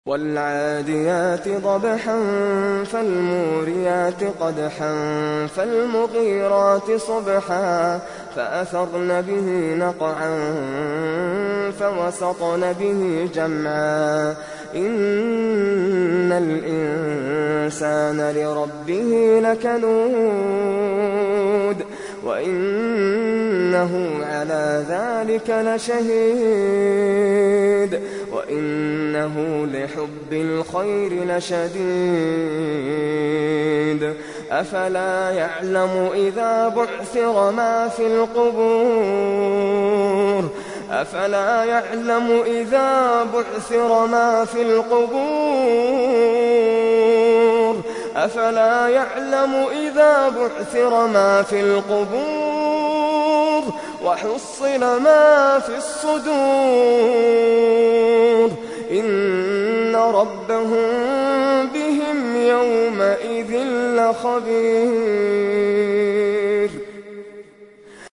وَالْعَادِيَاتِ ضَبْحًا فَالْمُورِيَاتِ قَدْحًا فَالْمُغِيرَاتِ صُبْحًا فَأَثَرْنَ بِهِ نَقْعًا فَوَسَطْنَ بِهِ جَمْعًا إِنَّ الْإِنسَانَ لِرَبِّهِ لَكَنُودٌ وَإِنَّهُ عَلَىٰ ذَٰلِكَ لَشَهِيدٌ وَإِنَّهُ لِحُبِّ الْخَيْرِ لَشَدِيدٌ أَفَلَا يَعْلَمُ إِذَا بُعْثِرَ مَا فِي الْقُبُورِ أَفَلَا يَعْلَمُ إِذَا بُعْثِرَ مَا في الْقُبُورِ أَفَلَا يَعْلَمُ إِذَا بُعْثِرَ مَا في الْقُبُورِ وَحُصِّلَ مَا في الصُّدُورِ إِنَّ رَبَّهُم بِهِمْ يَوْمَئِذٍ لَّخَبِيرٌ